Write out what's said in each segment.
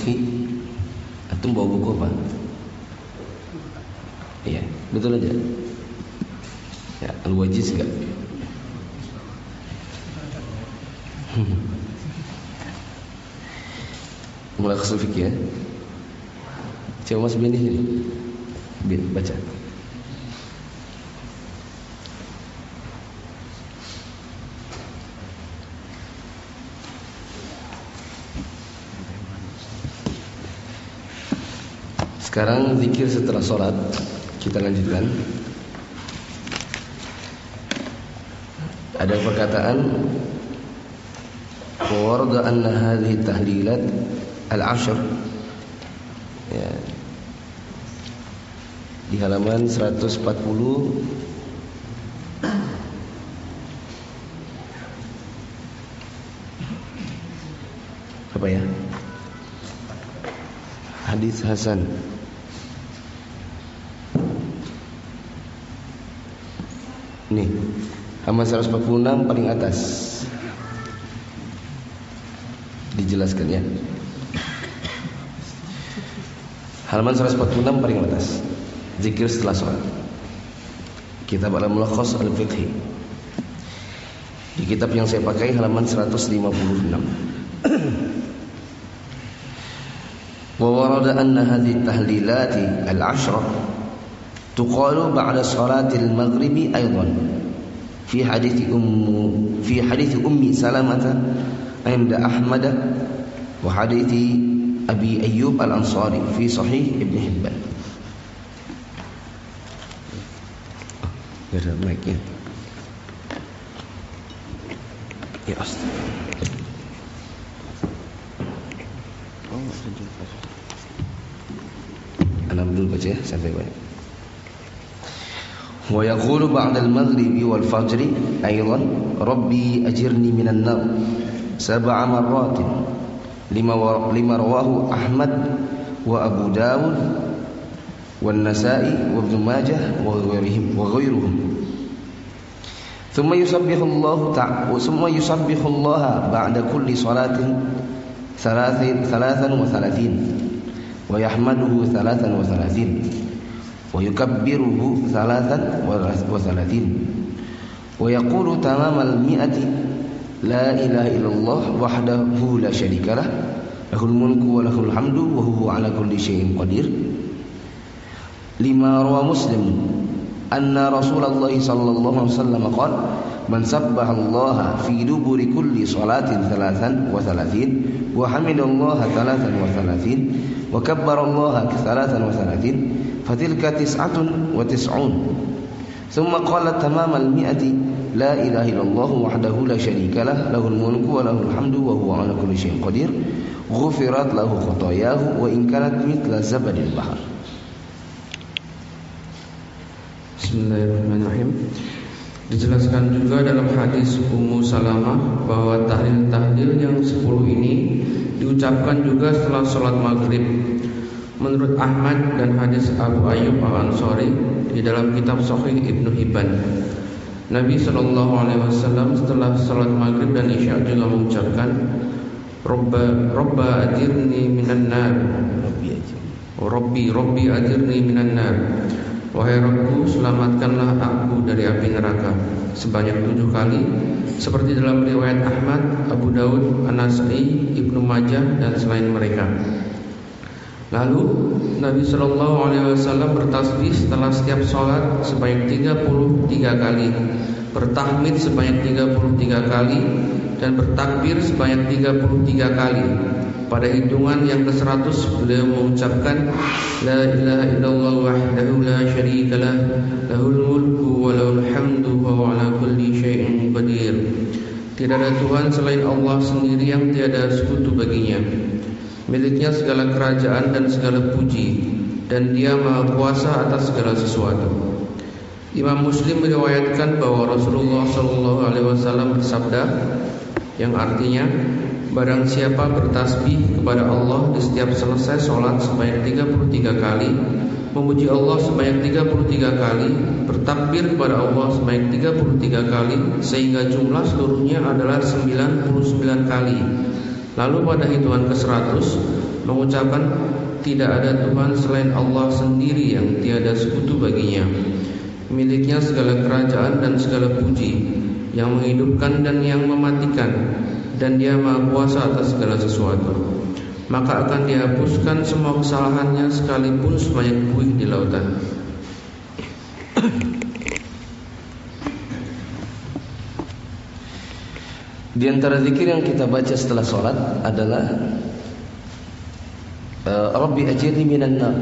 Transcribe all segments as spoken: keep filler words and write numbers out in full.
fikih. Antum bawa buku apa? Iya, betul aja. Ya, Al-Wajiz enggak? Mulai usul fikih ya. Coba Mas Bini sini. Bin baca. Sekarang zikir setelah sholat. Kita lanjutkan. Ada perkataan warada anna hadhihi tahlilat al-ashr, ya, di halaman seratus empat puluh. Apa ya? Hadis Hasan. Nih, halaman seratus empat puluh enam paling atas. Dijelaskan ya. Halaman seratus empat puluh enam paling atas. Zikir setelah sholat. Kitab Al-Mulakhas Al-Fiqhi. Di kitab yang saya pakai halaman seratus lima puluh enam. Wa warada anna hadhihi tahlilati al-ashrah tuqalu ba'da salatil maghribi aidan fi hadits ummu fi hadits ummi Salamah inda Ahmad wa hadits Abi Ayyub Al-Ansari fi sahih Ibn Hibban. Ada mic-nya. Ya astagfirullah. Oh, Alam dulu baca ya sampai banyak. Wa yaqulu ba'da al-maghribi wal fajri aidan rabbi ajirni minan nar sab'a marratin lima lima rawahu Ahmad wa Abu Dawud wan Nasa'i wa Ibn Majah wa ghairihim wa ghairuhum. Thumma yusabbihu Allah ta'ala wa thumma yusabbihu Allah ba'da kulli salatin thalathin thalathan wa thalathin wa yahmaduhu thalathan wa thalathin wa yukabbiruhu thalathan wa thalathin wa yaqulu tamamal mi'ati la ilaha illallah wahdahu la syarika lah lahul mulku wa lahul hamdu wa huwa ala kulli syai'in qadir. Lima rawa Muslim anna Rasulullah sallallahu alaihi wasallam qala man sabbaha Allah fi duburi kulli salatin thalathan wa thalathin wa hamidallaha thalathan wa thalathin wa kabbara Allah thalathan wa thalathin fatilka tis'atun wa tis'un. Thumma qala tamamal mi'ati la ilaha illallah wahdahu la syarika lah lahul mulku wa lahul hamdu wa huwa ala kulli syai'in qadir ghufirat lahu khatayahu wa in kanat mithla zabadil bahr. Bismillahirrahmanirrahim. Dijelaskan juga dalam hadis Ummu Salamah bahwa tahlil-tahlil yang sepuluh ini diucapkan juga setelah sholat maghrib. Menurut Ahmad dan hadis Abu Ayyub Al-Ansari di dalam kitab Sahih Ibn Hibban, Nabi Shallallahu Alaihi Wasallam setelah sholat maghrib dan isya juga mengucapkan Robba Robba ajirni minan nar, Robbi Robbi ajirni minan nar, wahai Rabbku selamatkanlah aku dari api neraka, sebanyak tujuh kali, seperti dalam riwayat Ahmad, Abu Dawud, An-Nasa'i, Ibnu Majah dan selain mereka. Lalu Nabi Shallallahu Alaihi Wasallam bertasbih setelah setiap sholat sebanyak tiga puluh tiga kali, bertahmid sebanyak tiga puluh tiga kali, dan bertakbir sebanyak tiga puluh tiga kali. Pada hitungan yang ke seratus beliau mengucapkan La ilaha illallah wahdahu la syarikalah lahul mulku wa lahul hamdu wa huwa ala kulli syai'in qadir. Tidak ada Tuhan selain Allah sendiri yang tiada sekutu baginya. Miliknya segala kerajaan dan segala puji, dan Dia Maha Kuasa atas segala sesuatu. Imam Muslim meriwayatkan bahwa Rasulullah shallallahu alaihi wasallam bersabda, yang artinya, barang siapa bertasbih kepada Allah di setiap selesai sholat sebanyak tiga puluh tiga kali, memuji Allah sebanyak tiga puluh tiga kali, bertakbir kepada Allah sebanyak tiga puluh tiga kali, sehingga jumlah seluruhnya adalah sembilan puluh sembilan kali. Lalu pada hitungan ke seratus mengucapkan tidak ada Tuhan selain Allah sendiri yang tiada sekutu baginya. Miliknya segala kerajaan dan segala puji, yang menghidupkan dan yang mematikan, dan Dia Maha Kuasa atas segala sesuatu. Maka akan dihapuskan semua kesalahannya sekalipun sebanyak buih di lautan. Di antara zikir yang kita baca setelah sholat adalah Rabbi ajirni minan nar,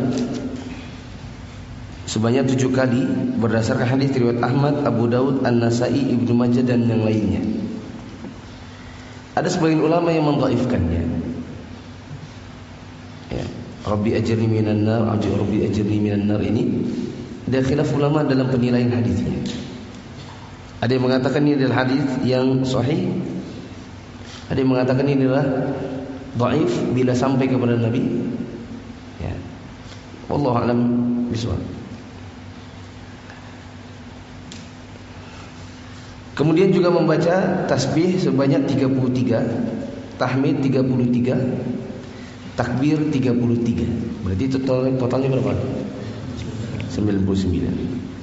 sebanyak tujuh kali berdasarkan hadis riwayat Ahmad, Abu Daud, An-Nasai, Ibnu Majah dan yang lainnya. Ada sebagian ulama yang mendhaifkannya. Ya, Rabbi ajirni minan nar, Rabbi ajirni minan nar ini ada khilaf ulama dalam penilaian hadisnya. Ada yang mengatakan ini adalah hadis yang sahih, ada yang mengatakan ini adalah dhaif bila sampai kepada Nabi. Ya, wallahu a'lam bishawab. Kemudian juga membaca tasbih sebanyak tiga puluh tiga, tahmid tiga puluh tiga, takbir tiga puluh tiga. Berarti total, totalnya berapa? sembilan puluh sembilan.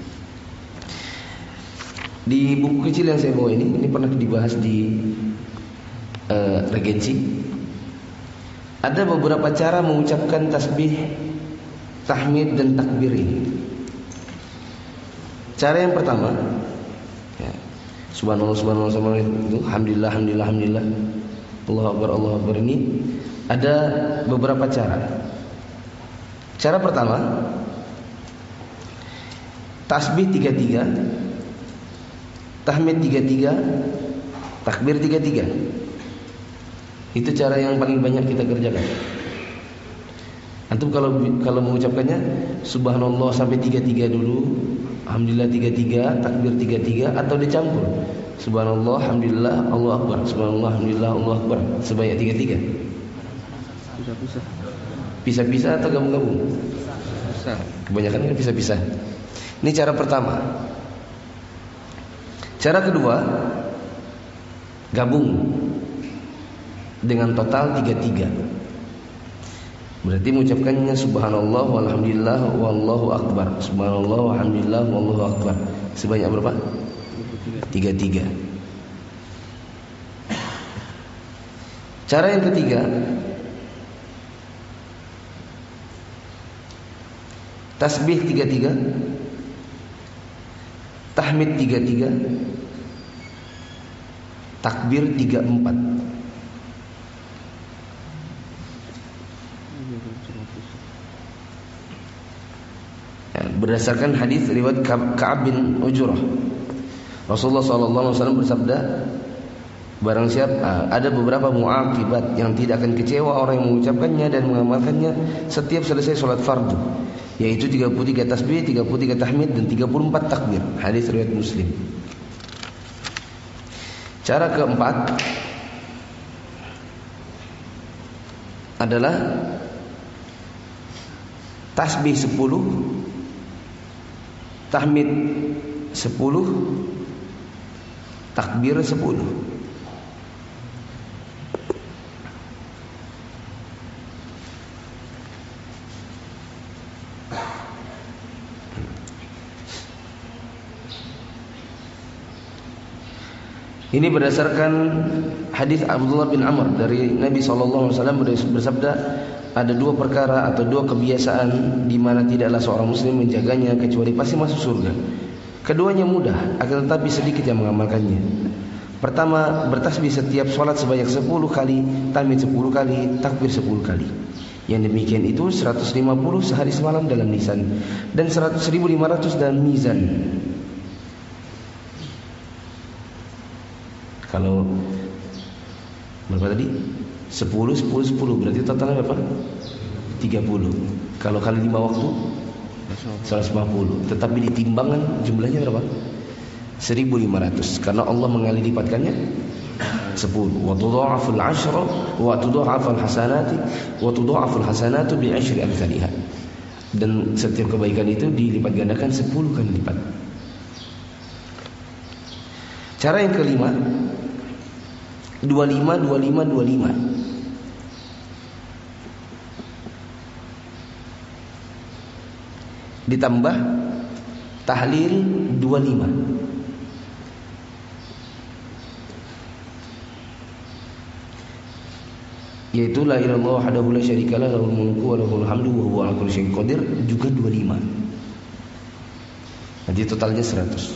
Di buku kecil yang saya bawa ini, ini pernah dibahas di uh, regensi. Ada beberapa cara mengucapkan tasbih, tahmid dan takbir ini. Cara yang pertama, ya, subhanallah subhanallah subhanallah itu, alhamdulillah alhamdulillah alhamdulillah, Allahu akbar Allahu akbar, ini ada beberapa cara. Cara pertama, tasbih tiga puluh tiga, tahmid tiga puluh tiga, takbir tiga puluh tiga. Itu cara yang paling banyak kita kerjakan. Antum kalau kalau mengucapkannya subhanallah sampai tiga puluh tiga dulu, alhamdulillah tiga puluh tiga, takbir tiga puluh tiga, atau dicampur subhanallah alhamdulillah Allahu akbar, subhanallah alhamdulillah Allahu akbar sebanyak tiga puluh tiga. Pisah-pisah. Pisah-pisah atau gabung-gabung? Pisah. Kebanyakan kan pisah-pisah. Ini cara pertama. Cara kedua, gabung dengan total tiga puluh tiga. Berarti mengucapkannya subhanallah walhamdulillah wallahu akbar, subhanallah walhamdulillah wallahu akbar sebanyak berapa? tiga puluh tiga. Cara yang ketiga, tasbih tiga puluh tiga, tahmid tiga puluh tiga, takbir tiga puluh empat. Ya, berdasarkan hadis riwayat Ka'ab bin Ujrah, Rasulullah sallallahu alaihi wasallam bersabda, barang siapa ada beberapa muaqibat yang tidak akan kecewa orang yang mengucapkannya dan mengamalkannya setiap selesai sholat fardu, yaitu tiga puluh tiga tasbih, tiga puluh tiga tahmid dan tiga puluh empat takbir. Hadis riwayat Muslim. Cara keempat adalah tasbih sepuluh, tahmid sepuluh, takbir sepuluh. Ini berdasarkan hadis Abdullah bin Amr dari Nabi sallallahu alaihi wasallam bersabda, ada dua perkara atau dua kebiasaan di mana tidaklah seorang muslim menjaganya kecuali pasti masuk surga. Keduanya mudah, akan tetapi sedikit yang mengamalkannya. Pertama, bertasbih setiap sholat sebanyak sepuluh kali, tahmid sepuluh kali, takbir sepuluh kali. Yang demikian itu seratus lima puluh sehari semalam dalam lisan, dan seratus ribu lima ratus dalam mizan. Kalau berapa tadi? sepuluh, sepuluh, sepuluh, berarti totalnya berapa? tiga puluh. Kalau kali lima waktu seratus lima puluh. Tetapi di timbangan jumlahnya berapa? seribu lima ratus. Karena Allah mengali lipatkannya sepuluh. Wa tudha'aful ashra wa tudha'aful hasanati wa tudha'aful hasanatu bi ashri amsalha. Dan setiap kebaikan itu dilipat gandakan sepuluh kali lipat. Cara yang kelima, dua puluh lima, dua puluh lima, dua puluh lima. ditambah tahlil dua puluh lima. Yaitu la ilaha illallah wahdahu la syarikalah lahul mulku wa lahul hamdu wa huwa 'ala kulli syai'in qadir juga dua puluh lima. Jadi totalnya seratus.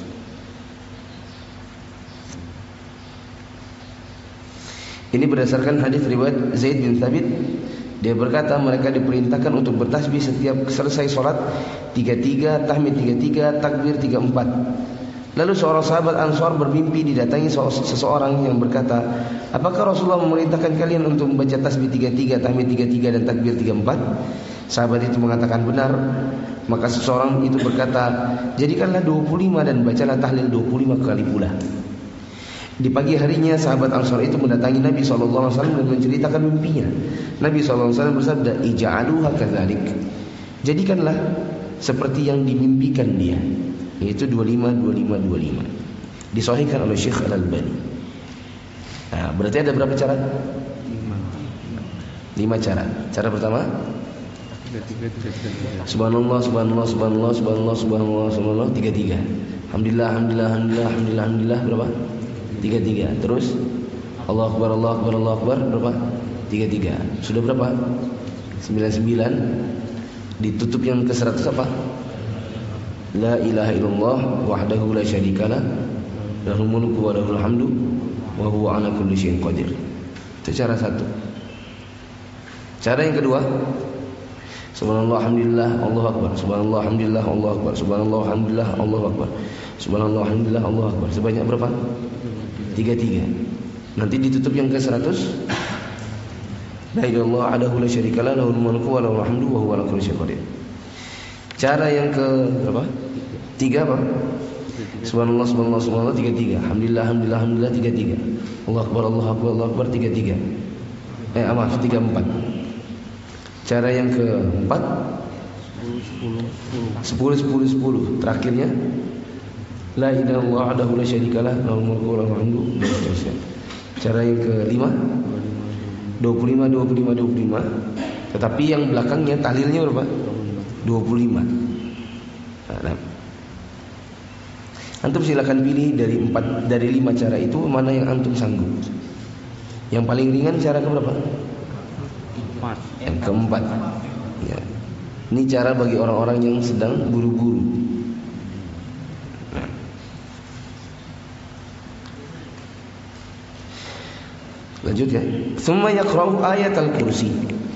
Ini berdasarkan hadis riwayat Zaid bin Thabit. Dia berkata mereka diperintahkan untuk bertasbih setiap selesai sholat tiga tiga, tahmid tiga tiga, takbir tiga empat. Lalu seorang sahabat Ansar bermimpi didatangi seseorang yang berkata, apakah Rasulullah memerintahkan kalian untuk membaca tasbih tiga tiga, tahmid tiga tiga dan takbir tiga empat? Sahabat itu mengatakan benar. Maka seseorang itu berkata, jadikanlah dua puluh lima dan bacalah tahlil dua puluh lima kali pula. Di pagi harinya sahabat Ansar itu mendatangi Nabi shallallahu alaihi wasallam dan menceritakan mimpinya. Nabi shallallahu alaihi wasallam bersabda, ija'aluha kadzalik. Jadikanlah seperti yang dimimpikan dia, yaitu dua puluh lima, dua puluh lima, dua puluh lima. Disahihkan oleh Syekh Al-Albani. Nah, berarti ada berapa cara? Lima cara. Cara pertama, subhanallah, subhanallah, subhanallah, subhanallah, subhanallah, subhanallah, tiga tiga. Alhamdulillah, alhamdulillah, alhamdulillah, alhamdulillah, alhamdulillah, berapa? Tiga tiga. Terus Allah Akbar, Allah Akbar, Allah Akbar, berapa? Tiga tiga. Sudah berapa? Sembilan sembilan. Ditutup yang ke seratus apa? La ilaha illallah wahdahu la syarikalah lahul mulku wa lahul hamdu wa huwa 'ala kulli syai'in qadir. Itu cara satu. Cara yang kedua, subhanallah alhamdulillah Allahu akbar, subhanallah alhamdulillah Allahu akbar, subhanallah alhamdulillah Allahu akbar, subhanallah alhamdulillah Allahu akbar. Sebanyak berapa? Tiga tiga. Nanti ditutup yang ke seratus. La ilaha illallah wahdahu la syarikalah lahul mulku wa lahul hamdu wa huwa 'ala kulli syai'in qadir. Cara yang ke berapa? Tiga apa? Subhanallah, subhanallah, subhanallah, tiga tiga. Alhamdulillah, alhamdulillah, alhamdulillah, tiga tiga. Allah akbar, Allah akbar, Allah akbar, tiga tiga. Eh, maaf, tiga empat. Cara yang keempat, sepuluh, sepuluh, sepuluh. Terakhirnya, la ilaha illallah wahdahu la syarikalah lahul mulku wa lahul hamdu dan seterusnya. Cara yang kelima, dua puluh lima, dua puluh lima, dua puluh lima. Tetapi yang belakangnya tahlilnya berapa? dua puluh lima. Nah, antum silakan pilih dari empat dari lima cara itu mana yang antum sanggup. Yang paling ringan cara keberapa? Empat. Yang keempat. Ya. Ini cara bagi orang-orang yang sedang buru-buru. Nah. Lanjut ya. Tsumma yaqra'u ayat al-kursi.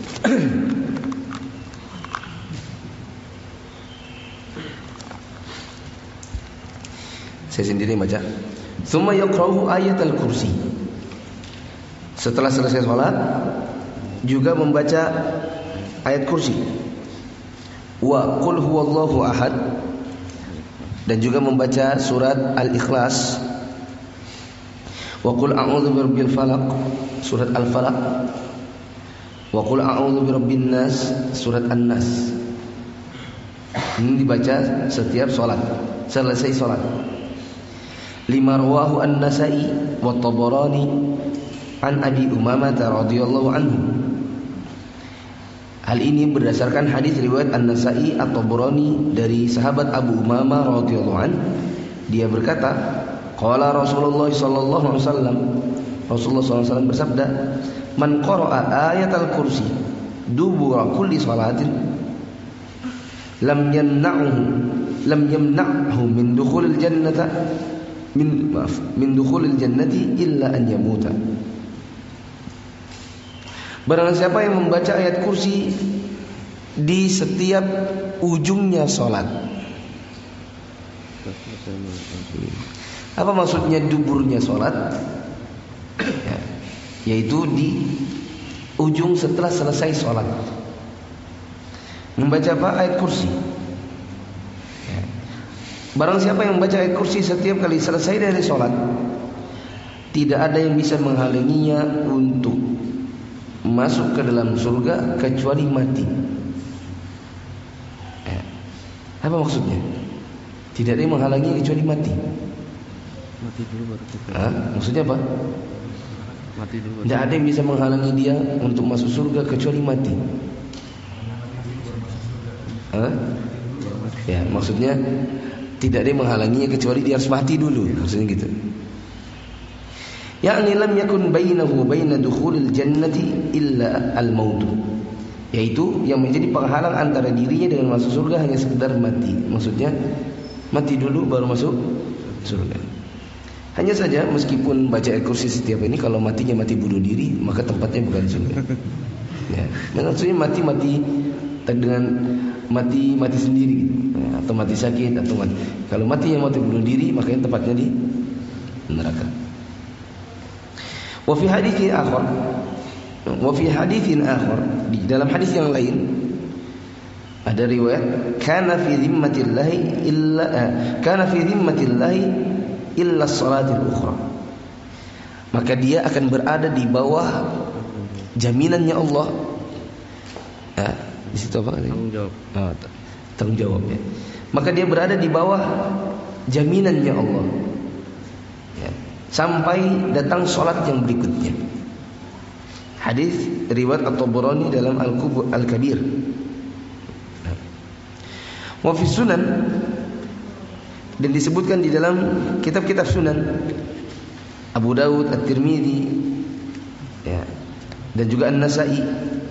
Saya sendiri baca. Tsumma yaqra'u ayat al-kursi. Setelah selesai salat juga membaca ayat kursi. Wa qul huwallahu ahad, dan juga membaca surat Al-Ikhlas. Wa qul a'udzu birabbil falaq, surat Al-Falaq. Wa qul a'udzu birabbin nas, surat An-Nas. Ini dibaca setiap salat, selesai salat. Lima rawahu An-Nasa'i wa Tabarani an Abi Umamah radhiyallahu anhu. Hal ini berdasarkan hadis riwayat An-Nasa'i atau Tabarani dari sahabat Abu Umamah radhiyallahu anhu. Dia berkata, qala Rasulullah sallallahu alaihi wasallam, Rasulullah sallallahu alaihi wasallam bersabda, man qara'a ayatal kursi dubura kulli salatin lam yamna'hu lam yamna'hu min dukhulil jannata min maaf min dukhulil jannati illa an yamuta. Barang siapa yang membaca ayat kursi di setiap ujungnya salat. Apa maksudnya duburnya salat? Ya, yaitu di ujung setelah selesai salat. Membaca apa? Ayat kursi. Barang siapa yang membaca ayat kursi setiap kali selesai dari sholat, tidak ada yang bisa menghalanginya untuk masuk ke dalam surga kecuali mati. Eh, apa maksudnya? Tidak ada yang menghalangi kecuali mati. Mati dulu baru kita. Ah, maksudnya apa? Mati dulu. Tidak ada yang bisa menghalangi dia untuk masuk surga kecuali mati. Ah? Ya, maksudnya tidak ada yang menghalanginya kecuali dia harus mati dulu, maksudnya gitu. Ya'ni lam yakun bainahu baina dukhulil jannati illa al-maut. Yaitu yang menjadi penghalang antara dirinya dengan masuk surga hanya sekedar mati. Maksudnya mati dulu baru masuk surga. Hanya saja meskipun baca ayat kursi setiap ini, kalau matinya mati bunuh diri, maka tempatnya bukan surga. Ya, maksudnya mati-mati dengan mati mati sendiri gitu. Ya, atau mati sakit atau mati. Kalau mati yang mati bunuh diri, makanya tempatnya di neraka. Wa fi haditsin akhar, wa fi haditsin akhar, di dalam hadis yang lain ada riwayat kana fi zimmatillahi illa eh, kana fi zimmatillahi illa salatil ukhra. Maka dia akan berada di bawah jaminannya Allah. Ya, di situ apa? Tanggung jawab. Oh, tanggung jawab ya. Maka dia berada di bawah jaminannya Allah. Ya, sampai datang salat yang berikutnya. Hadis riwayat At-Tabarani dalam Al-Kubur Al-Kabir. Wa fi Sunan, dan disebutkan di dalam kitab-kitab Sunan Abu Dawud, At-Tirmidzi, ya, dan juga An-Nasa'i,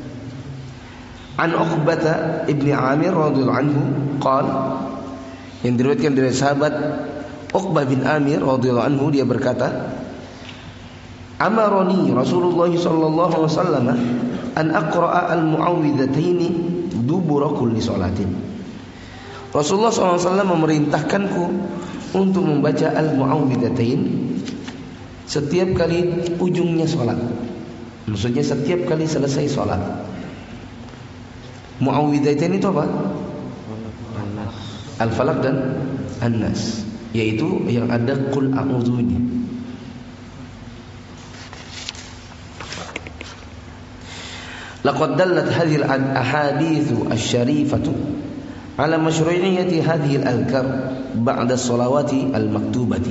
an Uqbah ibni Amir radhiyallahu anhu qala, yang diriwayatkan dari sahabat Uqbah bin Amir radhiyallahu anhu, dia berkata, amaroni Rasulullah sallallahu alaihi wasallam an aqra'a al-mu'awwidhataini dubura kulli salatin. Rasulullah sallallahu alaihi wasallam memerintahkanku untuk membaca al-mu'awwidhatain setiap kali ujungnya salat. Maksudnya setiap kali selesai salat. Mu'awwidhatain itu apa? Al-Falaq dan An-Nas, yaitu yang ada qul a'udzunya. Laqad dallat hadhihi al-ahaditsu asy-syarifatu ala masyru'iyyati hadhihi al-adhkar ba'da sholawati al-maktubati.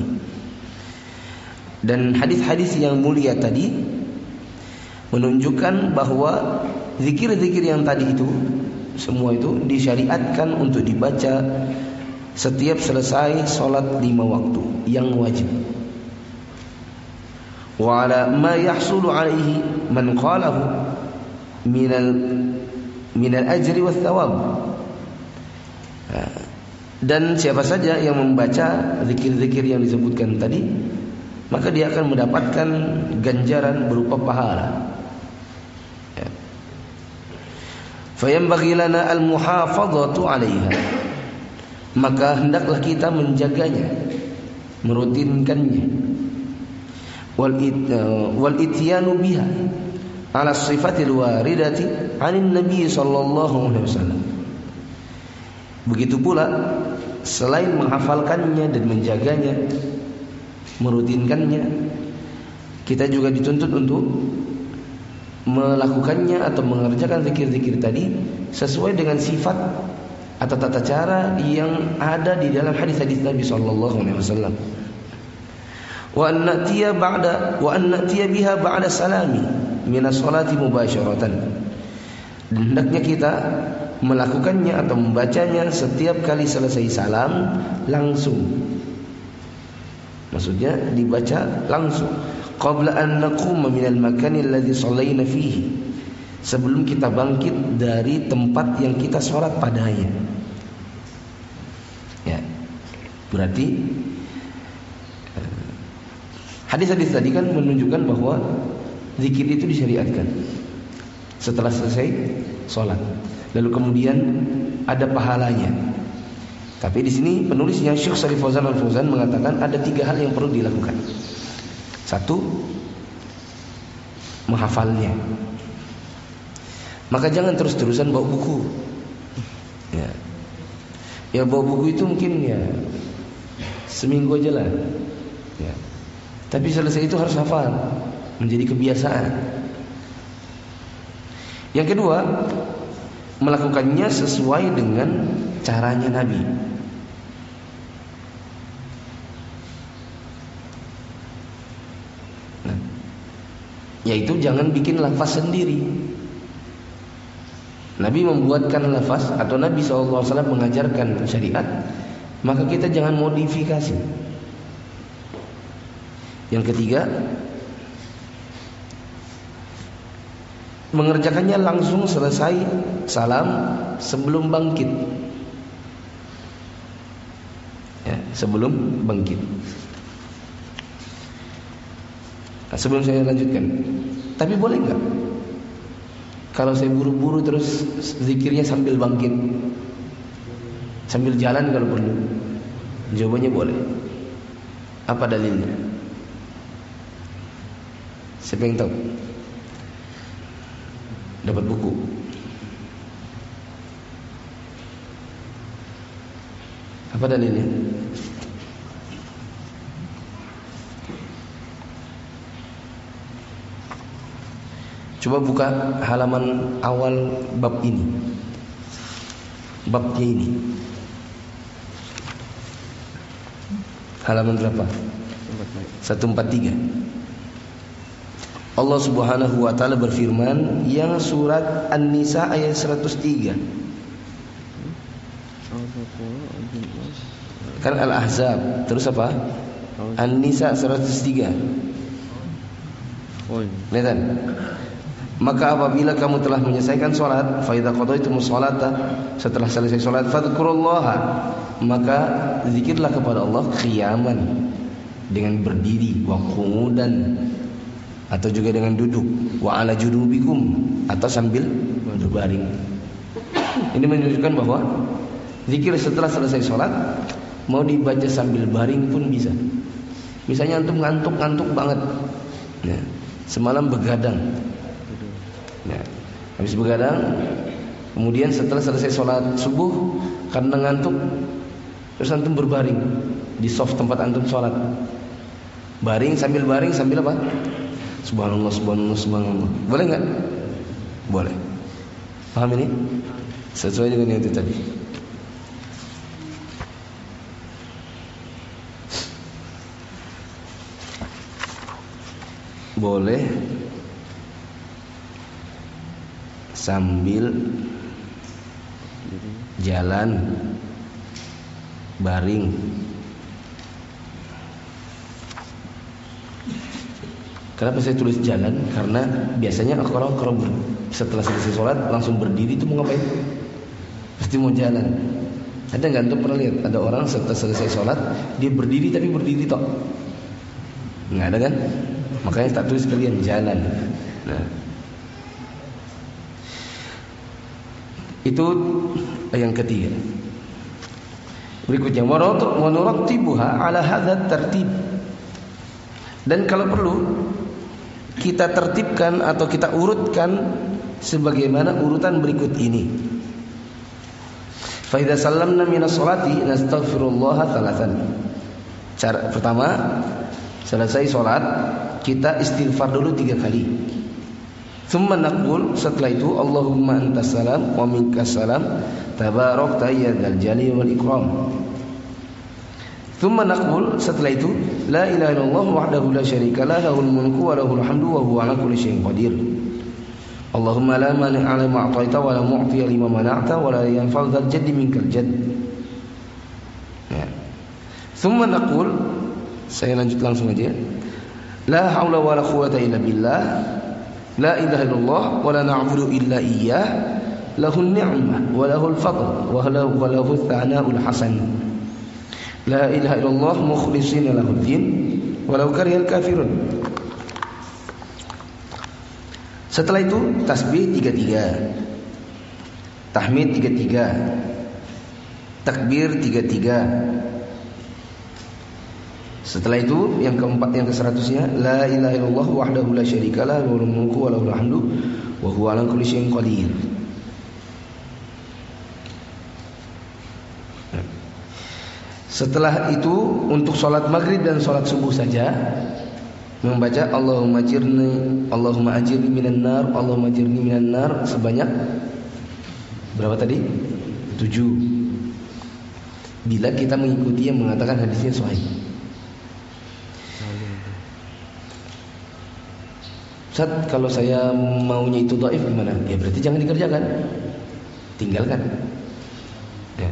Dan hadis-hadis yang mulia tadi menunjukkan bahwa zikir-zikir yang tadi itu semua itu disyariatkan untuk dibaca setiap selesai sholat lima waktu yang wajib. Wa ala ma yahsulu alaihi man qalahu minal minal ajri wath thawab. Dan siapa saja yang membaca zikir-zikir yang disebutkan tadi, maka dia akan mendapatkan ganjaran berupa pahala. Ya. Fayanbaghi lana al-muhafadhatu 'alaiha. Maka hendaklah kita menjaganya, merutinkannya. Wal it, uh, wal ityanu biha 'ala sifatil waridati 'anil nabi sallallahu alaihi wasallam. Begitu pula selain menghafalkannya dan menjaganya, merutinkannya, kita juga dituntut untuk melakukannya atau mengerjakan zikir-zikir tadi sesuai dengan sifat atau tata cara yang ada di dalam hadis-hadis Nabi sallallahu alaihi wasallam. Wa an na'tiya ba'da wa an na'tiya biha ba'da salami min as-salati mubasyaratan. Dan hendaknya kita melakukannya atau membacanya setiap kali selesai salam langsung. Maksudnya dibaca langsung. Qabla an naquma minal makani alladhi shallaina fihi. Sebelum kita bangkit dari tempat yang kita sholat padanya. Ya. Berarti hadis-hadis tadi kan menunjukkan bahwa zikir itu disyariatkan setelah selesai sholat. Lalu kemudian ada pahalanya. Tapi di sini penulisnya Syekh Shalih Fauzan Al-Fauzan mengatakan ada tiga hal yang perlu dilakukan. Satu, menghafalnya. Maka jangan terus-terusan bawa buku. Ya, ya bawa buku itu mungkin ya seminggu aja lah. Ya. Tapi selesai itu harus hafal, menjadi kebiasaan. Yang kedua, melakukannya sesuai dengan caranya Nabi. Nah, yaitu jangan bikin lafaz sendiri. Nabi membuatkan lafaz atau Nabi shallallahu alaihi wasallam mengajarkan syariat, maka kita jangan modifikasi. Yang ketiga, mengerjakannya langsung selesai salam sebelum bangkit. Ya, sebelum bangkit. Nah, sebelum saya lanjutkan, tapi boleh nggak kalau saya buru-buru terus zikirnya sambil bangkit, sambil jalan kalau perlu? Jawabannya boleh. Apa dalilnya? Siapa yang tahu? Dapat buku. Apa dalilnya? Coba buka halaman awal bab ini. Babnya ini. Halaman berapa? seratus empat puluh tiga. Allah Subhanahu wa taala berfirman yang surat An-Nisa ayat seratus tiga. Kan Al-Ahzab, terus apa? An-Nisa seratus tiga. Lihat. Maka apabila kamu telah menyelesaikan salat, fa idza qadaytumus salata, setelah selesai salat, fadhkurullaha, maka zikirlah kepada Allah qiyaman, dengan berdiri, wa qu'udan, atau juga dengan duduk, wa ala junubikum, atau sambil berbaring. Ini menunjukkan bahwa zikir setelah selesai sholat mau dibaca sambil baring pun bisa. Misalnya antum ngantuk-ngantuk banget, ya, semalam begadang, ya, habis begadang, kemudian setelah selesai sholat subuh karena ngantuk, terus antum berbaring di soft tempat antum sholat, baring sambil baring sambil apa? Subhanallah, subhanallah, subhanallah. Boleh nggak? Boleh. Paham ini? Sesuai dengan yang itu tadi. Boleh sambil jalan, baring. Kenapa saya tulis jalan? Karena biasanya orang kalau setelah selesai sholat langsung berdiri itu mau ngapain? Pasti mau jalan. Ada nggak antum pernah lihat ada orang setelah selesai sholat dia berdiri tapi berdiri tok? Nggak ada kan? Makanya tak tulis kalian jalan. Nah, itu yang ketiga. Berikutnya wanurattibuha ala hadzal tartib. Dan kalau perlu kita tertibkan atau kita urutkan sebagaimana urutan berikut ini. Fa idza sallamna minas sholati nastaghfirullah thalathan. Cara pertama, selesai sholat kita istighfar dulu tiga kali. Tsumma naqul, setelah itu Allahumma antas salam wa minkas salam tabarakta ya dzal jalali wal ikram. Tsumma naqul, setelah itu la ilaha illallah wahdahu la syarika lah lahul mulku wa lahul hamdu wa huwa ala kulli syai'in qadir. Allahumma la mani'a lima a'taita wa la mu'tiya lima mana'ta wa la yanfa'u dzal jaddi minkal jadd. Ya. Tsumma naqul, saya lanjut langsung aja. La haula wa la quwwata illa billah. La ilaha illallah wa la na'budu illa iyyah. Lahul ni'mah wa lahul fadl wa lahu thana'ul hasan. La ilaha illallah mukhlishina lahuddin walau karihal kafirun. Setelah itu tasbih tiga tiga, tahmid tiga tiga, takbir tiga tiga. Setelah itu yang keempat, yang keseratusnya la ilaha illallah wahdahu la syarikalah lahul mulku wa lahul hamdu wa huwa ala kulli syai'in qadir. Setelah itu untuk sholat maghrib dan sholat subuh saja membaca Allahumma ajirni Allahumma ajirni minan nar Allahumma ajirni minan nar sebanyak berapa tadi? tujuh. Bila kita mengikuti yang mengatakan hadisnya sahih. Ustaz, kalau saya maunya itu dhaif gimana? Ya berarti jangan dikerjakan. tinggalkan. Ya.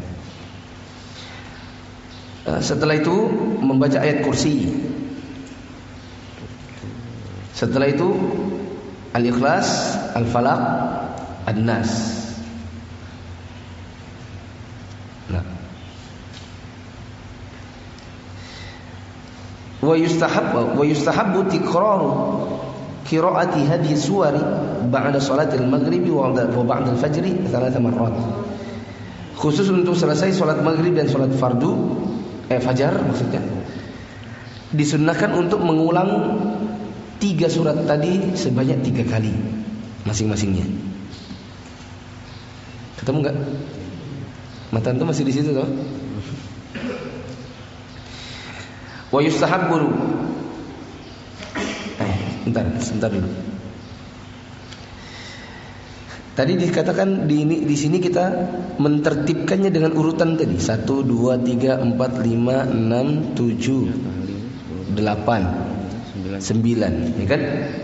Setelah itu membaca ayat kursi. Setelah itu Al-Ikhlas, Al-Falaq, An-Nas. Nah. Wa yustahab wa yustahabbu tikraru qiraati hadhihi suwari ba'da salatil maghribi wa ba'da al-fajri thalath marrat. Khusus untuk selesai salat maghrib dan salat fardu eh fajar maksudnya. Disunnahkan untuk mengulang tiga surat tadi sebanyak tiga kali masing-masingnya. Ketemu enggak? Mata antum masih di situ toh? Wa yustahabbu. Eh, bentar, sebentar dulu. Tadi dikatakan di ini di sini kita mentertibkannya dengan urutan tadi satu, dua, tiga, empat, lima, enam, tujuh, delapan, sembilan, ya kan?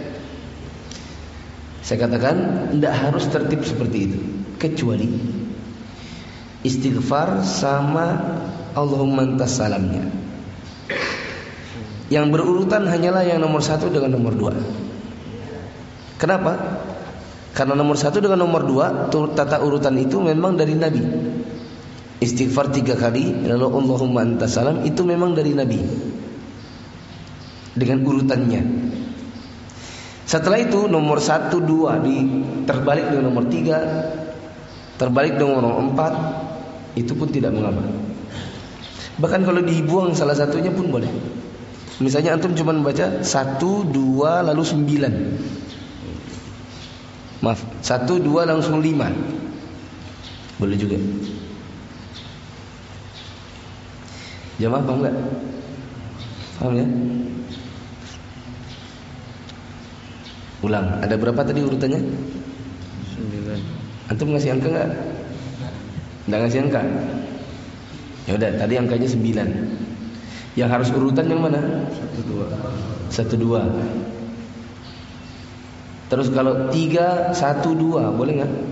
Saya katakan tidak harus tertib seperti itu, kecuali istighfar sama Allahumma antas salamnya. Yang berurutan hanyalah yang nomor satu dengan nomor dua. Kenapa? Karena nomor satu dengan nomor dua tata urutan itu memang dari Nabi. Istighfar tiga kali lalu Allahumma antas salam itu memang dari Nabi dengan urutannya. Setelah itu nomor satu, dua di terbalik dengan nomor tiga, terbalik dengan nomor empat, itu pun tidak mengapa. Bahkan kalau dibuang salah satunya pun boleh. Misalnya antum cuma baca satu, dua lalu sembilan. Maaf, satu, dua langsung lima, boleh juga. Jamaah paham enggak? Paham ya? Ulang, ada berapa tadi urutannya? Sembilan. Antum ngasih angka enggak? Enggak ngasih angka? Ya udah, tadi angkanya sembilan. Yang harus urutan yang mana? Satu, dua. Satu, dua. Terus kalau tiga, satu, dua, boleh nggak?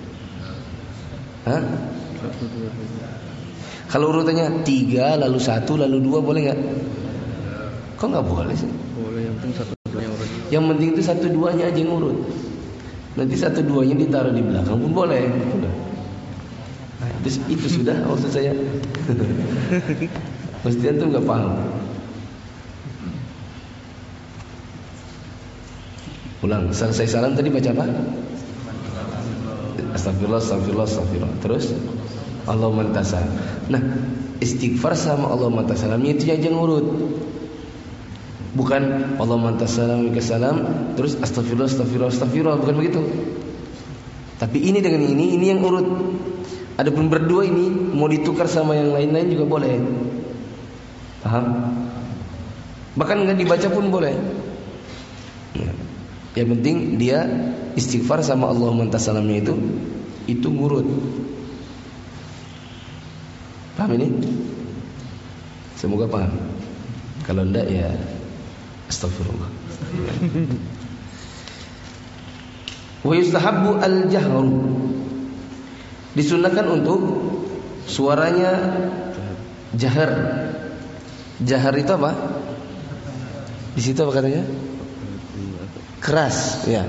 Hah? Satu, dua, dua. Kalau urutannya tiga, lalu satu, lalu dua, boleh nggak? Kok nggak boleh sih? Boleh, yang penting satu, duanya urut. Yang penting itu satu, duanya aja yang urut. Nanti satu, duanya ditaruh di belakang pun boleh. Nah, itu, itu sudah maksud saya. Mesti antum nggak paham. Ulang, selesai salam tadi baca apa? Astagfirullah, astagfirullah, astagfirullah. Terus Allahumma antas salam. Nah, istighfar sama Allahumma antas salamnya itu yang urut. Bukan Allahumma antas salam wa salam terus astagfirullah, astagfirullah, astagfirullah, bukan begitu. Tapi ini dengan ini, ini yang urut. Adapun berdua ini mau ditukar sama yang lain-lain juga boleh. Paham? Bahkan enggak dibaca pun boleh. Ya. Yang penting dia istighfar sama Allahumma antas salamnya itu itu ngurut. Paham ini? Semoga paham. Kalau enggak ya astagfirullah. Wa yustahabbu al-jahru. Disunahkan untuk suaranya jahar. Jahar itu apa? Di situ apa katanya? Keras, ya.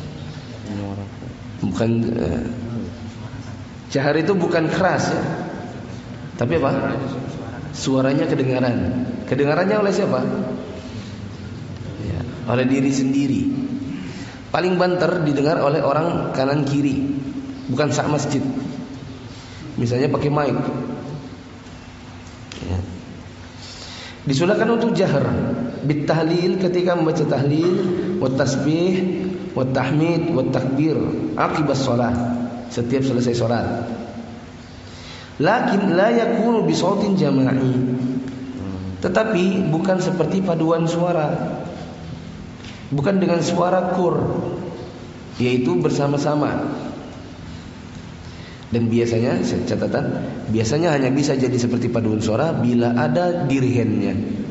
Bukan eh, jahar itu bukan keras ya. Tapi apa? Suaranya kedengaran. Kedengarannya oleh siapa? Ya, oleh diri sendiri. Paling banter didengar oleh orang kanan kiri, bukan sak masjid. Misalnya pakai mic. Ya. Disunahkan untuk jahar bitahlil ketika membaca tahlil, wa tasbih, wa tahmid, wa takbir aqibas shalah, setiap selesai salat. Lakin la yakunu bi sautin jama'i. Tetapi bukan seperti paduan suara. Bukan dengan suara kur, yaitu bersama-sama. Dan biasanya, catatan, biasanya hanya bisa jadi seperti paduan suara bila ada dirhennya.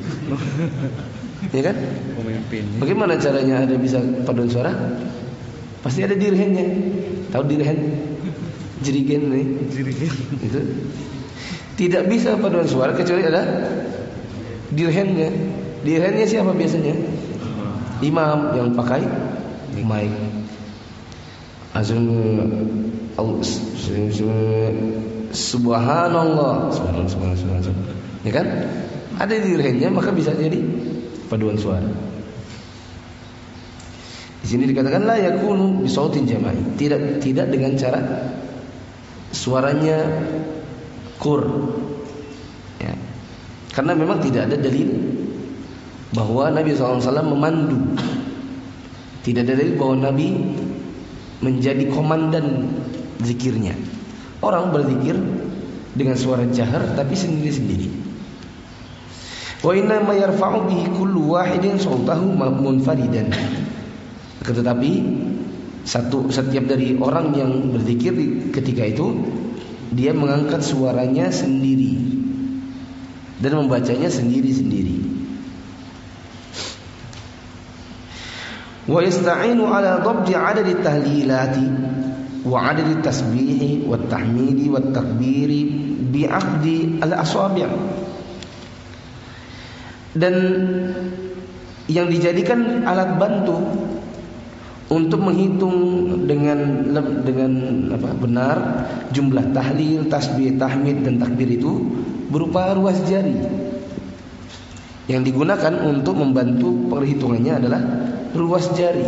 Ya kan? Bagaimana caranya ada bisa paduan suara? Pasti ada dirhennya. Tahu dirhen? jerigen nih. Jerigen. Itu tidak bisa paduan suara kecuali ada dirhennya. Dirhennya siapa biasanya? Imam yang pakai mic. Azan subhanallah, subhanallah, subhanallah, subhanallah. Ya kan? Ada dirhennya maka bisa jadi paduan suara. Di sini dikatakan la yakunu bi sautin jama'i. Tidak tidak dengan cara suaranya kur. Ya. Karena memang tidak ada dalil bahwa Nabi shallallahu alaihi wasallam memandu. Tidak ada dalil bahwa Nabi menjadi komandan zikirnya. Orang berzikir dengan suara jahar tapi sendiri-sendiri. Wa inna ma yarfa'u bihi kullu wahidin sautahu munfaridan. Tetapi satu setiap dari orang yang berzikir ketika itu dia mengangkat suaranya sendiri dan membacanya sendiri-sendiri. Wa yasta'inu ala dhabti 'adadi tahlilati wa 'adadi tasbihi wat tahmidi wat takbiri bi 'aqdi al-asabi'. Dan yang dijadikan alat bantu untuk menghitung dengan dengan apa benar jumlah tahlil, tasbih, tahmid dan takbir itu berupa ruas jari. Yang digunakan untuk membantu perhitungannya adalah ruas jari.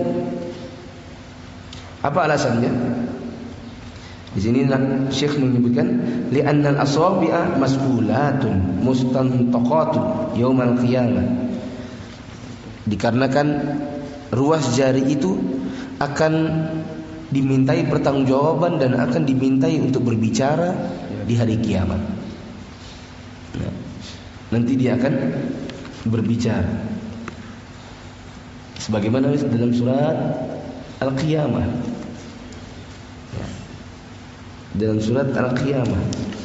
Apa alasannya? Di sini Syekh menyebutkan li'anna al-asabi'a mas'ulatun mustantaqatun yaumal qiyamah. Dikarenakan ruas jari itu akan dimintai pertanggungjawaban dan akan dimintai untuk berbicara di hari kiamat. Nah, nanti dia akan berbicara sebagaimana dalam surat Al-Qiyamah. Ya. Dalam surat Al-Qiyamah.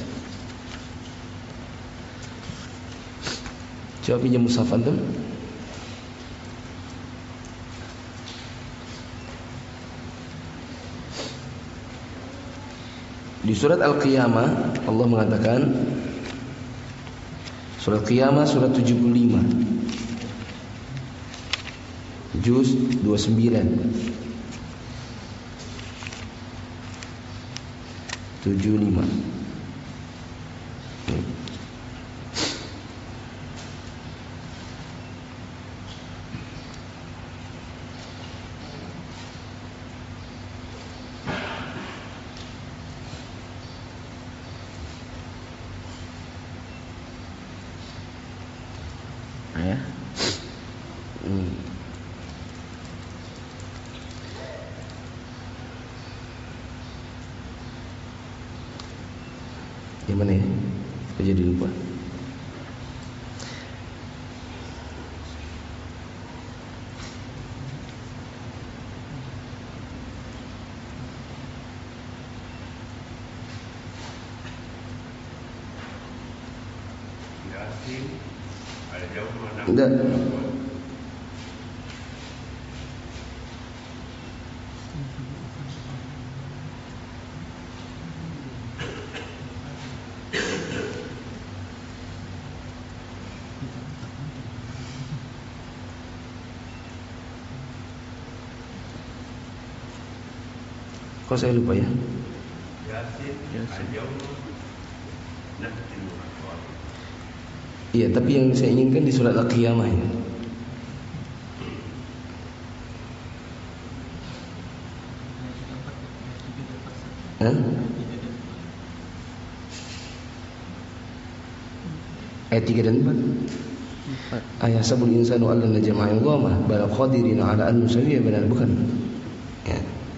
Coba pinjam mushaf antum. Di surat Al-Qiyamah Allah mengatakan, surat Qiyamah surat tujuh puluh lima juz dua puluh sembilan tujuh puluh lima. Ya. Hmm. Yang mana ya? Saya jadi lupa. Enggak. Kok saya lupa ya? Iya, tapi yang saya inginkan di surat Al-Qiyamah ya. Hah? Ayat tiga dan empat. Ayahsabul insanu allan najma'a 'idhamah bal qadirina 'ala an nusawwiya banana, bukan? Ya.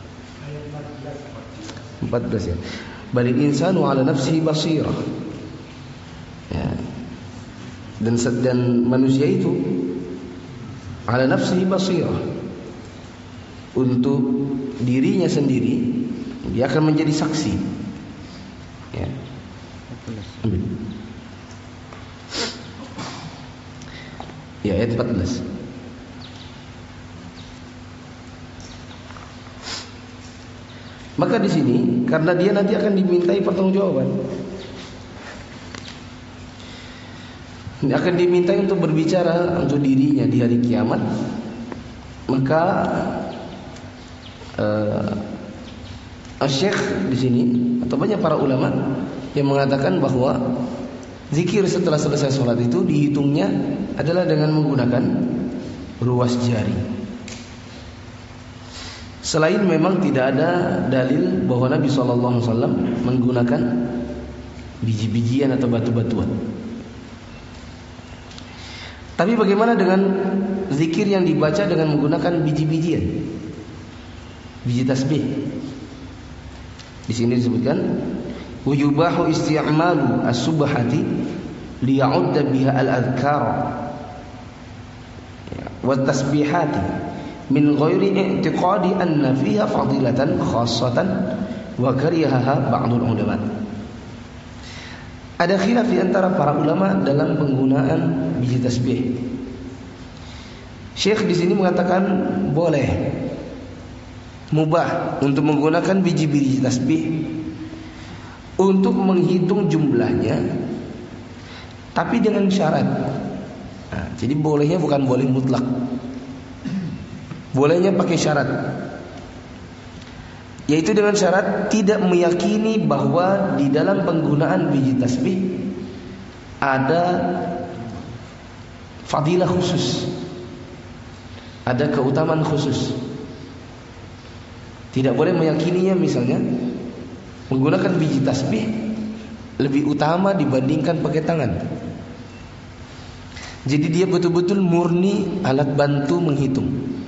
empat belas ya. Balil insanu 'ala nafsihi basirah. Ya. Dan dan manusia itu 'ala nafsihi basirah. Untuk dirinya sendiri dia akan menjadi saksi. Ya. Ambil. Ya, ayat empat belas. Maka di sini karena dia nanti akan dimintai pertanggungjawaban, akan dimintai untuk berbicara untuk dirinya di hari kiamat, maka uh, Syekh di sini atau banyak para ulama yang mengatakan bahwa zikir setelah selesai sholat itu dihitungnya adalah dengan menggunakan ruas jari. Selain memang tidak ada dalil bahwa Nabi shallallahu alaihi wasallam menggunakan biji-bijian atau batu-batuan. Tapi bagaimana dengan zikir yang dibaca dengan menggunakan biji-bijian, biji tasbih? Di sini disebutkan wayubahu isti'malu as-subhati liya'udda biha al-adhkar wa tasbihati min ghairi i'tiqadi anna fiha fadilatan khassatan wa karihaha ba'dul ulama. Ada khilaf di antara para ulama dalam penggunaan biji tasbih. Syekh di sini mengatakan boleh, mubah untuk menggunakan biji-biji tasbih untuk menghitung jumlahnya, tapi dengan syarat. Nah, jadi bolehnya bukan boleh mutlak. Bolehnya pakai syarat, yaitu dengan syarat tidak meyakini bahwa di dalam penggunaan biji tasbih ada fadilah khusus, ada keutamaan khusus. Tidak boleh meyakininya, misalnya menggunakan biji tasbih lebih utama dibandingkan pakai tangan. Jadi dia betul-betul murni alat bantu menghitung.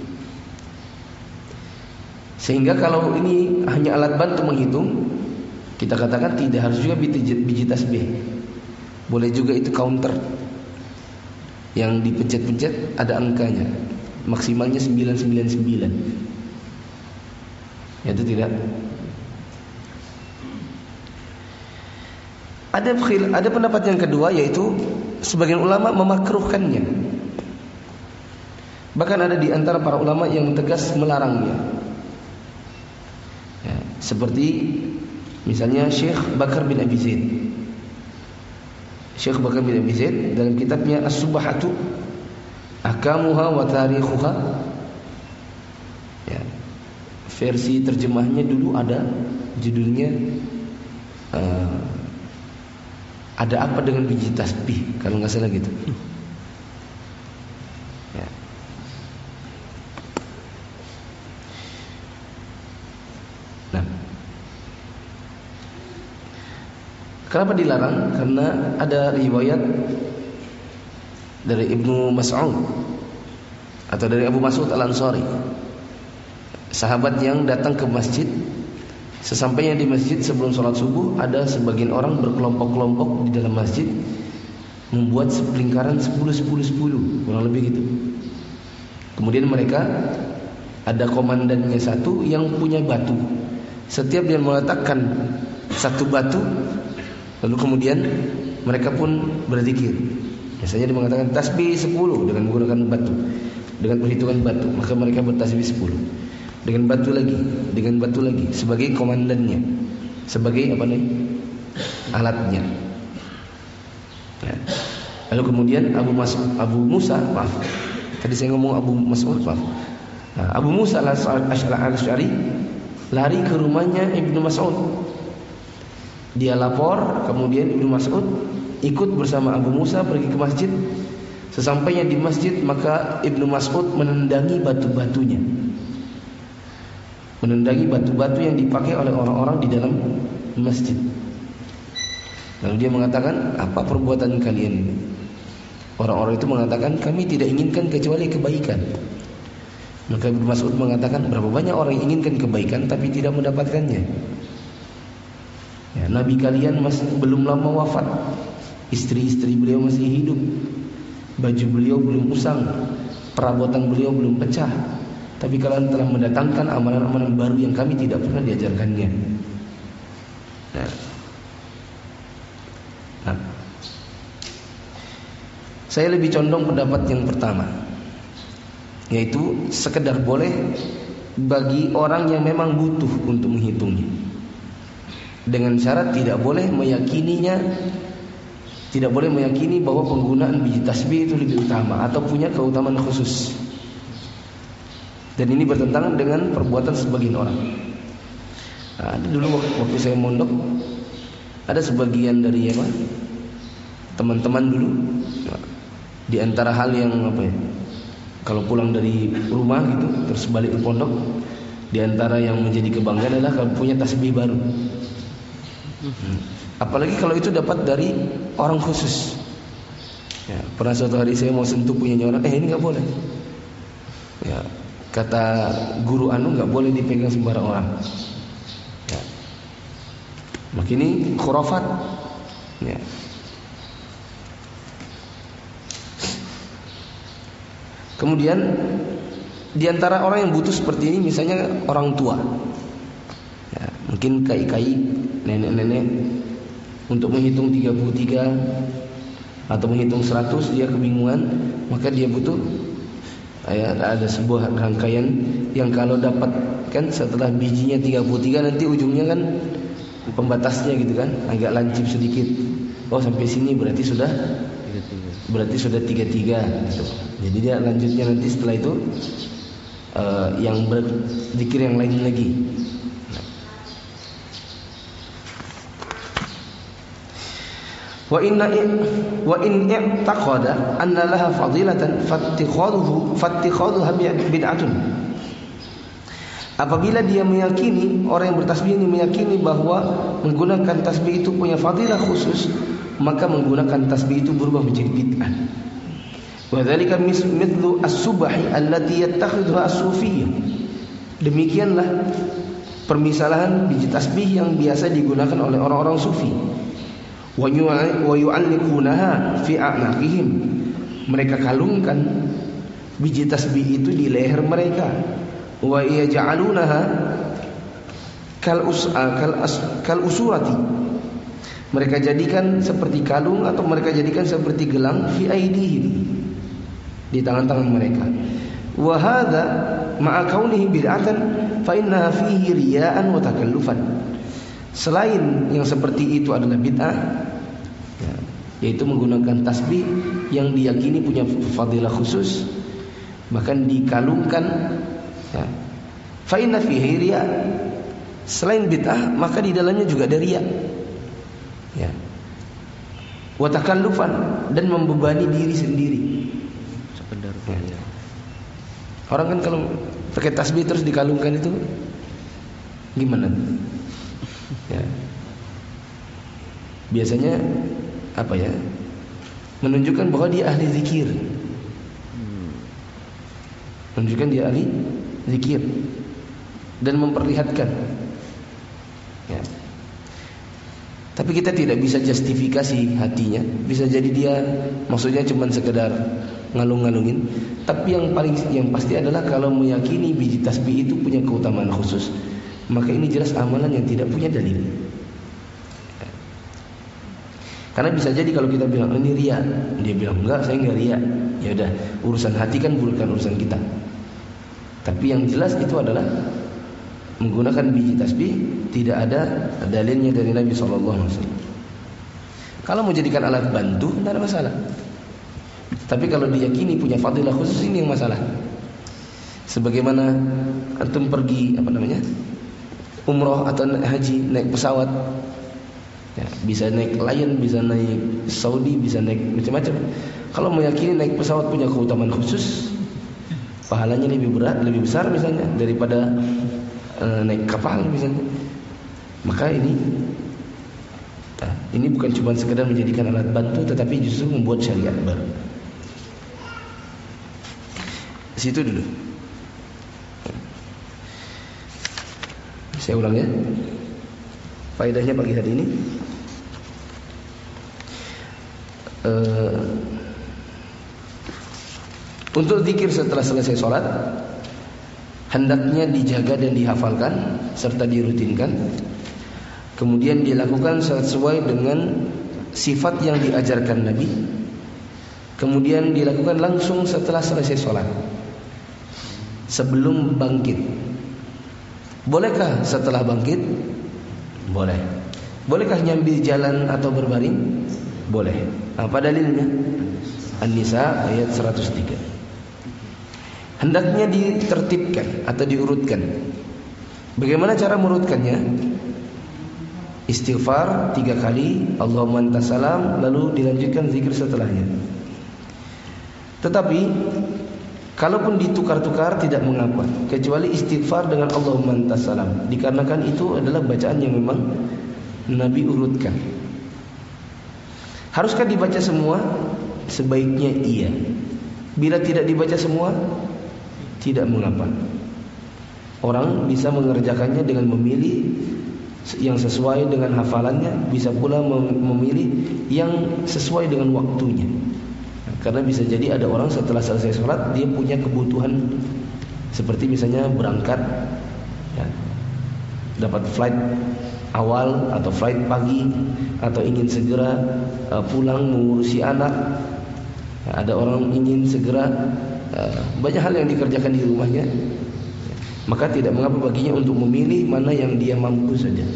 Sehingga kalau ini hanya alat bantu menghitung, kita katakan tidak harus juga biji, biji tasbih. Boleh juga itu counter yang dipencet-pencet ada angkanya, maksimalnya sembilan sembilan sembilan. Ya, itu tidak. Ada ada pendapat yang kedua, yaitu sebagian ulama memakruhkannya. Bahkan ada di antara para ulama yang tegas melarangnya. Ya, seperti misalnya Syekh Bakar bin Abi Zaid. Syekh Bakar bin Abi Zaid dalam kitabnya As-Subhatu Ahkamuha wa Tarikhuha, ya, versi terjemahnya dulu ada judulnya uh, ada apa dengan biji tasbih, kalau nggak salah gitu. Ya. Nah, kenapa dilarang? Karena ada riwayat dari Ibnu Mas'ud atau dari Abu Mas'ud Al-Ansari, sahabat yang datang ke masjid. Sesampainya di masjid sebelum sholat subuh, ada sebagian orang berkelompok-kelompok di dalam masjid membuat lingkaran sepuluh sepuluh sepuluh, kurang lebih gitu. Kemudian mereka ada komandannya satu yang punya batu. Setiap dia meletakkan satu batu, lalu kemudian mereka pun berzikir. Biasanya dia mengatakan tasbih sepuluh dengan menggunakan batu, dengan perhitungan batu, maka mereka bertasbih sepuluh. Dengan batu lagi, dengan batu lagi, sebagai komandannya, sebagai apa nih, alatnya. Ya. Lalu kemudian Abu Mas, Abu Musa, maaf, tadi saya ngomong Abu Mas'ud, maaf. Nah, Abu Musa Al-Asy'ari lari ke rumahnya Ibnu Mas'ud. Dia lapor, kemudian Ibnu Mas'ud ikut bersama Abu Musa pergi ke masjid. Sesampainya di masjid, maka Ibnu Mas'ud menendangi batu-batunya. Menendangi batu-batu yang dipakai oleh orang-orang di dalam masjid. Lalu dia mengatakan, apa perbuatan kalian ini? Orang-orang itu mengatakan, kami tidak inginkan kecuali kebaikan. Maka Ibnu Mas'ud mengatakan, berapa banyak orang yang inginkan kebaikan tapi tidak mendapatkannya. Ya, Nabi kalian masih belum lama wafat, istri-istri beliau masih hidup, baju beliau belum usang, perabotan beliau belum pecah, tapi kalian telah mendatangkan amalan-amalan baru yang kami tidak pernah diajarkannya. Nah, nah, saya lebih condong pendapat yang pertama, yaitu sekedar boleh bagi orang yang memang butuh untuk menghitungnya, dengan syarat tidak boleh meyakininya, tidak boleh meyakini bahwa penggunaan biji tasbih itu lebih utama atau punya keutamaan khusus. Dan ini bertentangan dengan perbuatan sebagian orang. Nah, dulu waktu saya mondok, ada sebagian dari apa, teman-teman dulu, di antara hal yang apa ya, kalau pulang dari rumah gitu terus balik ke pondok, di antara yang menjadi kebanggaan adalah kalau punya tasbih baru. Hmm. Apalagi kalau itu dapat dari orang khusus. Ya, pernah suatu hari saya mau sentuh punyanya orang, eh ini nggak boleh. Ya, kata guru anu nggak boleh dipegang sembarang orang. Ya. Maka ini khurafat. Ya. Kemudian di antara orang yang butuh seperti ini misalnya orang tua. Ya, mungkin kai-kai, nenek-nenek, untuk menghitung tiga puluh tiga atau menghitung seratus dia kebingungan, maka dia butuh ya, ada sebuah rangkaian yang kalau dapat kan setelah bijinya tiga puluh tiga nanti ujungnya kan pembatasnya gitu kan agak lancip sedikit. Oh sampai sini berarti sudah berarti sudah tiga puluh tiga gitu. Jadi dia lanjutnya nanti setelah itu uh, yang berzikir yang lain lagi. Wa inna wa in i'taqada anna laha fadilatan fattikhadhuhu fattikhadhuha bid'atun. Apabila dia meyakini, orang yang bertasbih ini meyakini bahwa menggunakan tasbih itu punya fadilah khusus, maka menggunakan tasbih itu berubah menjadi bid'ah. Wa dzalika mithlu as-subhi allati yattakhidhuha as-sufiyyah. Demikianlah permisalahan biji tasbih yang biasa digunakan oleh orang-orang sufi. Wa yu'alliqunaha fi a'naqihim. Mereka kalungkan biji tasbih itu di leher mereka. Wa yaj'alunaha kal us'a kal as, kal usurati. Mereka jadikan seperti kalung atau mereka jadikan seperti gelang fi aidihim, di tangan-tangan mereka. Wa hadza ma'a kaunihi bid'atan fa innaha fihi riya'an wa takallufan. Selain yang seperti itu adalah bid'ah, ya, yaitu menggunakan tasbih yang diyakini punya fadilah khusus, bahkan dikalungkan, ya. Fa inna fihi riya'. Selain bid'ah, maka di dalamnya juga ada riya'. Ya. Wa takallufan, dan membebani diri sendiri. Sekedar ya. Orang kan kalau pakai tasbih terus dikalungkan itu gimana? Ya. Biasanya apa ya? Menunjukkan bahwa dia ahli zikir. Menunjukkan dia ahli zikir dan memperlihatkan. Ya. Tapi kita tidak bisa justifikasi hatinya. Bisa jadi dia maksudnya cuma sekedar ngalung-ngalungin. Tapi yang paling yang pasti adalah kalau meyakini biji tasbih itu punya keutamaan khusus, maka ini jelas amalan yang tidak punya dalil. Karena bisa jadi kalau kita bilang ini riya, dia bilang enggak, saya enggak riya. Ya udah, urusan hati kan bukan urusan kita. Tapi yang jelas itu adalah menggunakan biji tasbih tidak ada dalilnya dari Nabi shallallahu alaihi wasallam. Kalau mau jadikan alat bantu tidak ada masalah. Tapi kalau diyakini punya fadilah khusus, ini yang masalah. Sebagaimana antum pergi apa namanya umroh atau haji naik pesawat, ya, bisa naik Lion, bisa naik Saudi, bisa naik macam-macam. Kalau meyakini naik pesawat punya keutamaan khusus, pahalanya lebih berat, lebih besar misalnya daripada uh, naik kapal misalnya, maka ini uh, ini bukan cuma sekedar menjadikan alat bantu, tetapi justru membuat syariat baru. Situ dulu. Saya ulang ya. Faedahnya pagi hari ini. Uh, untuk zikir setelah selesai sholat, hendaknya dijaga dan dihafalkan serta dirutinkan. Kemudian dilakukan sesuai dengan sifat yang diajarkan Nabi. Kemudian dilakukan langsung setelah selesai sholat, sebelum bangkit. Bolehkah setelah bangkit? Boleh. Bolehkah nyambi jalan atau berbaring? Boleh. Apa dalilnya? An-Nisa ayat seratus tiga. Hendaknya ditertibkan atau diurutkan. Bagaimana cara merurutkannya? Istighfar tiga kali, Allahumma antas salam, lalu dilanjutkan zikir setelahnya. Tetapi kalaupun ditukar-tukar tidak mengapa, kecuali istighfar dengan Allahumma antas salam, dikarenakan itu adalah bacaan yang memang Nabi urutkan. Haruskah dibaca semua? Sebaiknya iya. Bila tidak dibaca semua, tidak mengapa. Orang bisa mengerjakannya dengan memilih yang sesuai dengan hafalannya, bisa pula memilih yang sesuai dengan waktunya. Karena bisa jadi ada orang setelah selesai sholat dia punya kebutuhan, seperti misalnya berangkat ya, dapat flight awal atau flight pagi, atau ingin segera uh, pulang mengurusi anak. Ya, ada orang ingin segera uh, banyak hal yang dikerjakan di rumahnya. Maka tidak mengapa baginya untuk memilih mana yang dia mampu saja.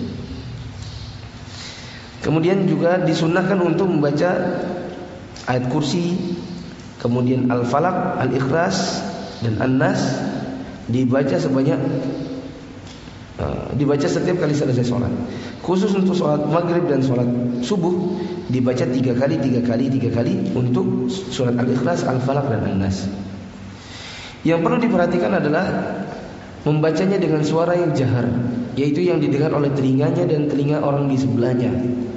Kemudian juga disunnahkan untuk membaca ayat kursi, kemudian Al-Falaq, Al-Ikhlas, dan An-Nas dibaca sebanyak uh, dibaca setiap kali selesai sholat. Khusus untuk sholat maghrib dan sholat subuh dibaca tiga kali, tiga kali, tiga kali untuk surat Al-Ikhlas, Al-Falaq, dan An-Nas. Yang perlu diperhatikan adalah membacanya dengan suara yang jahar, yaitu yang didengar oleh telinganya dan telinga orang di sebelahnya.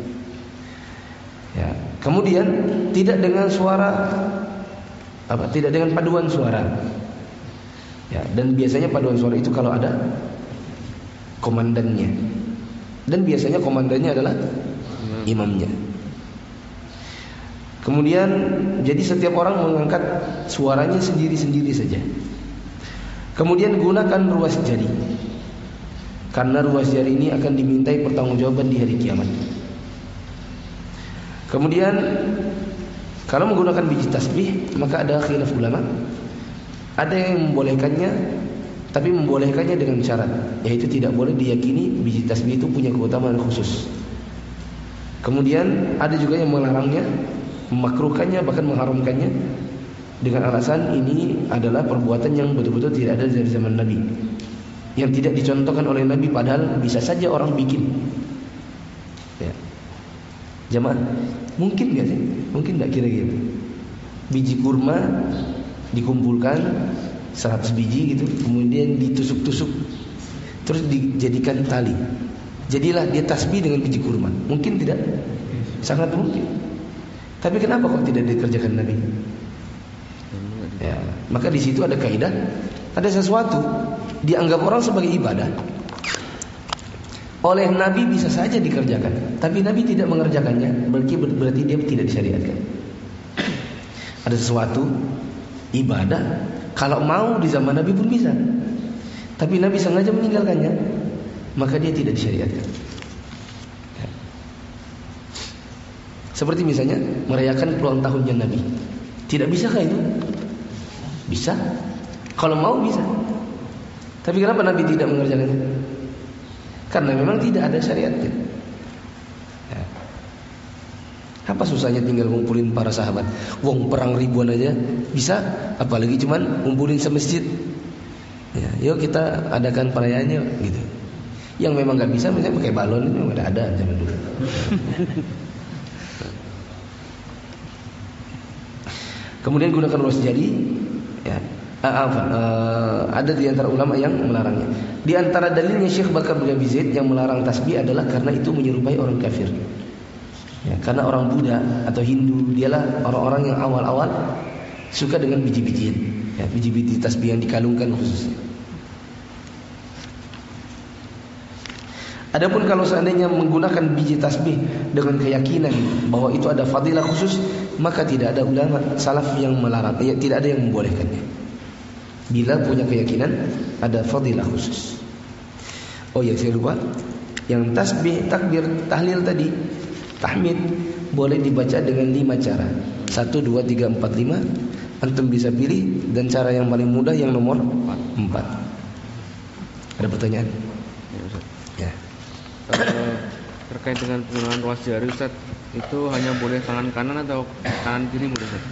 Ya. Kemudian tidak dengan suara apa? Tidak dengan paduan suara. Ya. Dan biasanya paduan suara itu kalau ada komandannya. Dan biasanya komandannya adalah imamnya. Kemudian jadi setiap orang mengangkat suaranya sendiri-sendiri saja. Kemudian gunakan ruas jari, karena ruas jari ini akan dimintai pertanggungjawaban di hari kiamat. Kemudian kalau menggunakan biji tasbih, maka ada khilaf ulama. Ada yang membolehkannya, tapi membolehkannya dengan syarat, yaitu tidak boleh diyakini biji tasbih itu punya keutamaan khusus. Kemudian ada juga yang melarangnya, memakruhkannya, bahkan mengharamkannya, dengan alasan ini adalah perbuatan yang betul-betul tidak ada dari zaman Nabi, yang tidak dicontohkan oleh Nabi, padahal bisa saja orang bikin. Ya. Jamaah, mungkin nggak sih? Mungkin nggak kira-kira biji kurma dikumpulkan seratus biji gitu, kemudian ditusuk-tusuk, terus dijadikan tali, jadilah dia tasbih dengan biji kurma. Mungkin tidak? Sangat mungkin. Tapi kenapa kok tidak dikerjakan Nabi? Ya, maka di situ ada kaidah, ada sesuatu dianggap orang sebagai ibadah. Oleh Nabi bisa saja dikerjakan, tapi Nabi tidak mengerjakannya, berarti berarti dia tidak disyariatkan. Ada sesuatu ibadah, kalau mau di zaman Nabi pun bisa, tapi Nabi sengaja meninggalkannya, maka dia tidak disyariatkan. Ya. Seperti misalnya merayakan ulang tahunnya Nabi, tidak bisakah itu? Bisa, kalau mau bisa. Tapi kenapa Nabi tidak mengerjakannya? Karena memang tidak ada syariatnya. Ya. Apa susahnya tinggal ngumpulin para sahabat? Wong perang ribuan aja bisa, apalagi cuman ngumpulin semasjid. Ya, yuk kita adakan perayaannya gitu. Yang memang nggak bisa, misalnya pakai balon, itu nggak ada zaman dulu. Kemudian gunakan ruas jari. Ya, ah, uh, ada di antara ulama yang melarangnya. Di antara dalilnya Syekh Bakar bin Abi Zaid yang melarang tasbih adalah karena itu menyerupai orang kafir. Ya, karena orang Buddha atau Hindu dialah orang-orang yang awal-awal suka dengan biji-bijian, ya, biji-biji tasbih yang dikalungkan khususnya. Adapun kalau seandainya menggunakan biji tasbih dengan keyakinan bahwa itu ada fadilah khusus, maka tidak ada ulama salaf yang melarang, ya, tidak ada yang membolehkannya. Bila punya keyakinan ada fadilah khusus. Oh ya, saya lupa. Yang tasbih, takbir, tahlil tadi, tahmid boleh dibaca dengan lima cara. Satu, dua, tiga, empat, lima. Antum bisa pilih, dan cara yang paling mudah yang nomor empat. Ada pertanyaan? eh, terkait dengan penggunaan ruas jari Ustaz, itu hanya boleh tangan kanan atau tangan kiri boleh Ustaz?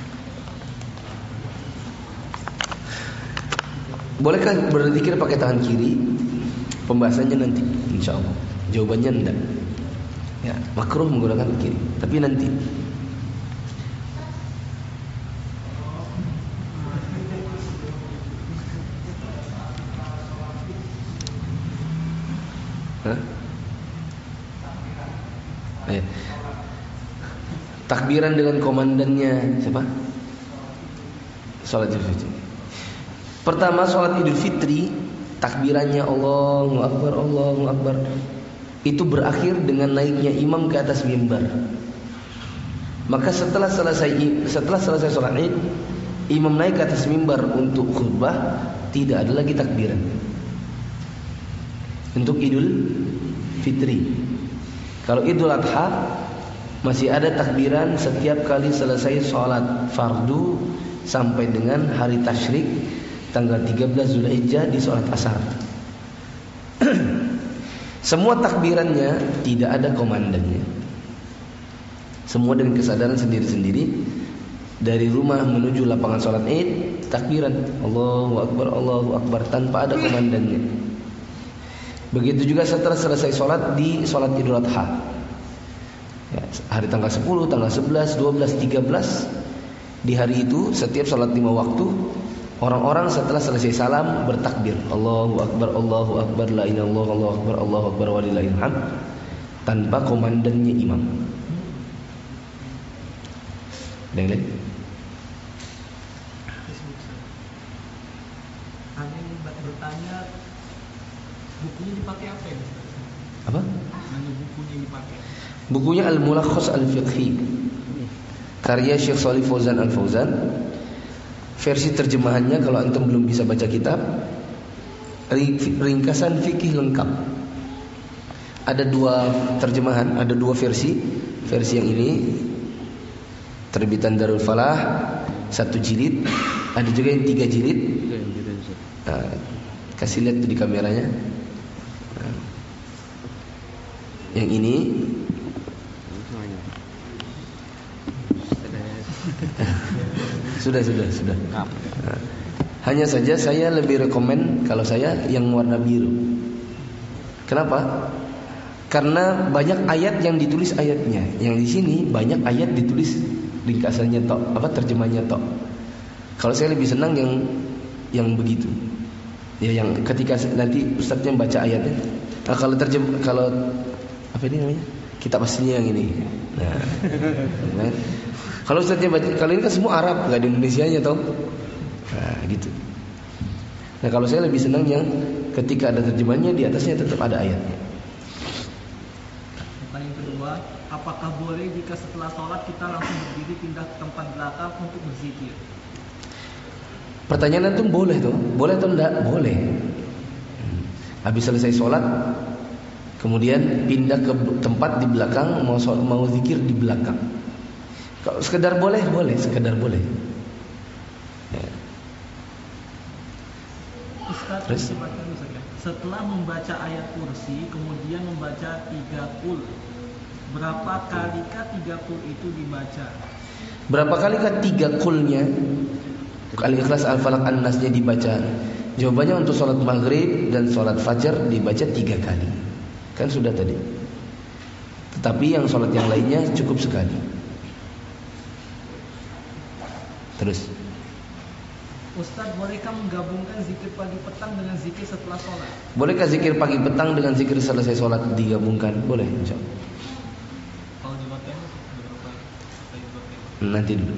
Bolehkah berzikir pakai tangan kiri? Pembahasannya nanti insya Allah. Jawabannya enggak. Ya, makruh menggunakan kiri, tapi nanti. Hah? Eh. Takbiran dengan komandannya siapa? Salat Idul Fitri. Pertama salat Idul Fitri, takbirannya Allahu Akbar, Allahu Akbar. Itu berakhir dengan naiknya imam ke atas mimbar. Maka setelah selesai setelah selesai salat Id, imam naik ke atas mimbar untuk khutbah, tidak ada lagi takbiran. Untuk Idul Fitri. Kalau Idul Adha masih ada takbiran setiap kali selesai sholat fardu sampai dengan hari tasyrik tanggal tiga belas Zulhijjah di sholat asar. Semua takbirannya tidak ada komandannya. Semua dengan kesadaran sendiri-sendiri. Dari rumah menuju lapangan sholat Id, takbiran Allahu Akbar, Allahu Akbar tanpa ada komandannya. Begitu juga setelah selesai sholat di sholat Idul Adha, ya, hari tanggal sepuluh, tanggal sebelas, dua belas, tiga belas. Di hari itu setiap sholat lima waktu, orang-orang setelah selesai salam bertakbir Allahu Akbar, Allahu Akbar, la ilaha illallah, Allahu Akbar, Allahu Akbar, walillahil hamd, tanpa komandannya imam. Ada yang lain? Kami bertanya, bukunya dipakai apa ya? Apa? Nama bukunya dipakai. Bukunya Al-Mulakhas Al-Fiqhi, karya Syekh Shalih Fauzan Al-Fauzan. Versi terjemahannya kalau antum belum bisa baca kitab, ringkasan fikih lengkap. Ada dua terjemahan, ada dua versi. Versi yang ini terbitan Darul Falah, satu jilid. Ada juga yang tiga jilid. Nah, kasih lihat tuh di kameranya. Nah, yang ini sudah sudah sudah. Nah, hanya saja saya lebih rekomen kalau saya yang warna biru. Kenapa? Karena banyak ayat yang ditulis ayatnya. Yang di sini banyak ayat ditulis ringkasannya tok, apa terjemahnya tok. Kalau saya lebih senang yang yang begitu. Ya, yang ketika nanti ustadznya baca ayatnya. Nah, kalau terjem kalau apa ini namanya? Kitab aslinya yang ini. Nah, nah. Kalau ustadznya baca, kalau ini kan semua Arab, nggak ada Indonesianya toh. Nah, gitu. Nah, kalau saya lebih senang yang ketika ada terjemahnya di atasnya tetap ada ayatnya. Yang kedua, apakah boleh jika setelah sholat kita langsung berdiri pindah ke tempat belakang untuk berzikir? Pertanyaan itu boleh tuh, boleh atau enggak? Boleh. Habis selesai sholat, kemudian pindah ke tempat di belakang, mau sholat, mau zikir di belakang. Kalau sekedar boleh, boleh, sekedar boleh. Ya. Ustaz, Terus? Setelah membaca ayat kursi, kemudian membaca tiga kul, berapa kalikah tiga kul itu dibaca? Berapa kalikah tiga kulnya? Al-Ikhlas, Al-Falaq, An-Nasnya dibaca. Jawabannya untuk sholat maghrib dan sholat fajar dibaca tiga kali. Kan sudah tadi. Tetapi yang sholat yang lainnya cukup sekali. Terus, Ustaz, bolehkah menggabungkan zikir pagi petang dengan zikir setelah sholat? bolehkah zikir pagi petang dengan zikir selesai sholat digabungkan? Boleh, insya Allah. Kalau di hotel berapa? Nanti dulu.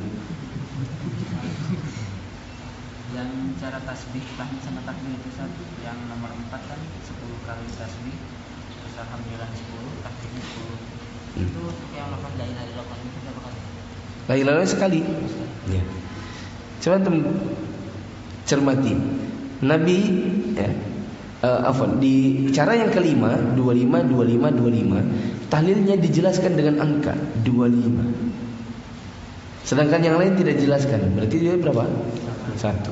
Yang cara tasbih tahmid sama takbir itu Ustaz, yang nomor empat kan sepuluh kali tasbih, terus alhamdulillah sepuluh, takbirnya sepuluh. Hmm. Itu untuk yang melakukan la ilaha illallah itu berapa kali? La ilaha illallah sekali. Ya. Coba antum cermati. Nabi ya, uh, afwan, di cara yang kelima dua puluh lima dua puluh lima dua puluh lima, tahlilnya dijelaskan dengan angka dua puluh lima. Sedangkan yang lain tidak dijelaskan. Berarti dia berapa? Satu.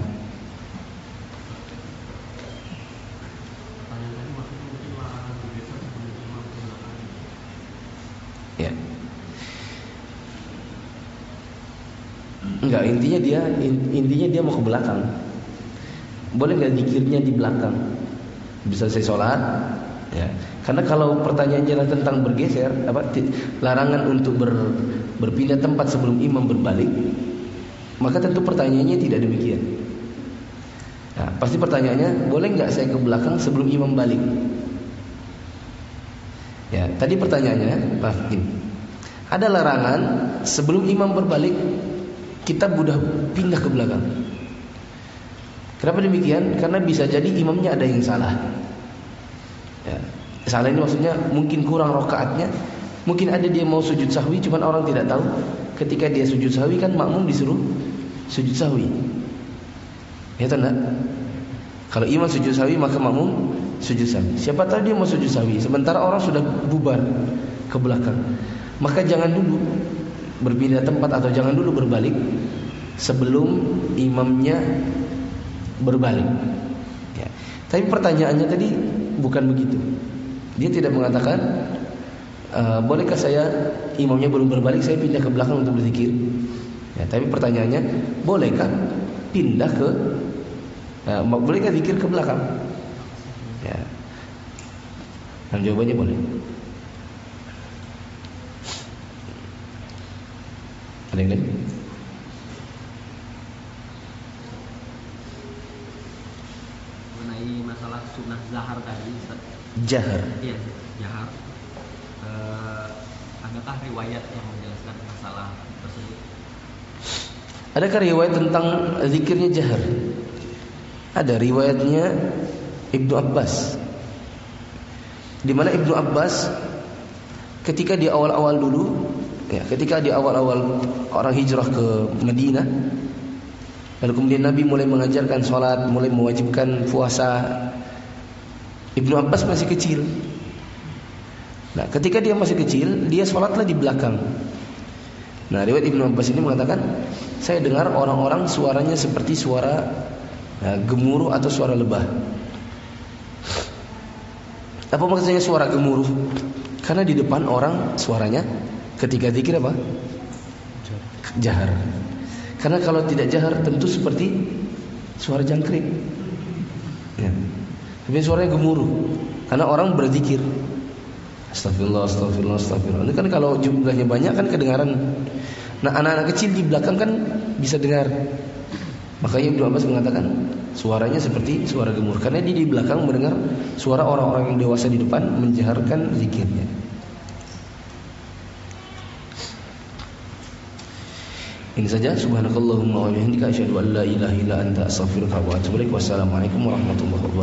Enggak, intinya dia intinya dia mau ke belakang. Boleh nggak zikirnya di belakang? Bisa saya sholat, ya. Karena kalau pertanyaannya tentang bergeser, apa larangan untuk ber, berpindah tempat sebelum imam berbalik, maka tentu pertanyaannya tidak demikian. Nah, pasti pertanyaannya, boleh nggak saya ke belakang sebelum imam balik? Ya, tadi pertanyaannya, maaf ini, ada larangan sebelum imam berbalik kita mudah pindah ke belakang. Kenapa demikian? Karena bisa jadi imamnya ada yang salah. Ya. Salah ini maksudnya mungkin kurang rakaatnya, mungkin ada dia mau sujud sahwi, cuman orang tidak tahu. Ketika dia sujud sahwi kan makmum disuruh sujud sahwi. Ya tak? Kalau imam sujud sahwi maka makmum sujud sahwi. Siapa tahu dia mau sujud sahwi, sementara orang sudah bubar ke belakang. Maka jangan dulu berpindah tempat atau jangan dulu berbalik sebelum imamnya berbalik. Ya. Tapi pertanyaannya tadi bukan begitu. Dia tidak mengatakan e, bolehkah saya imamnya belum berbalik saya pindah ke belakang untuk berzikir. Ya, tapi pertanyaannya bolehkah pindah ke e, bolehkah zikir ke belakang? Ya. Dan jawabannya boleh. Ada yang lain? Mengenai masalah sunnah zahar tadi, Jahar. iya, jahar. Eh, adakah riwayat yang menjelaskan masalah tersebut? Adakah riwayat tentang zikirnya jahar? Ada riwayatnya Ibnu Abbas, di mana Ibnu Abbas ketika di awal-awal dulu, ya, ketika di awal-awal orang hijrah ke Madinah, lalu kemudian Nabi mulai mengajarkan sholat, mulai mewajibkan puasa. Ibnu Abbas masih kecil. Nah, ketika dia masih kecil, dia sholatlah di belakang. Nah, riwayat Ibnu Abbas ini mengatakan, saya dengar orang-orang suaranya seperti suara ya, gemuruh atau suara lebah. Apa maksudnya suara gemuruh? Karena di depan orang suaranya ketika zikir apa? Jahar. Karena kalau tidak jahar tentu seperti suara jangkrik. Ya. Tapi suaranya gemuruh. Karena orang berzikir. Astagfirullah, astagfirullah, astagfirullah. Ini kan kalau jumlahnya banyak kan kedengaran. Nah, anak-anak kecil di belakang kan bisa dengar. Makanya Ibnu Abbas mengatakan suaranya seperti suara gemuruh. Karena dia di belakang mendengar suara orang-orang yang dewasa di depan menjaharkan zikirnya. Ini saja. Subhanakallahumma wa bihamdika asyhadu an la ilaha illa anta astaghfiruka wa atubu ilaik. Wassalamualaikum warahmatullahi wabarakatuh.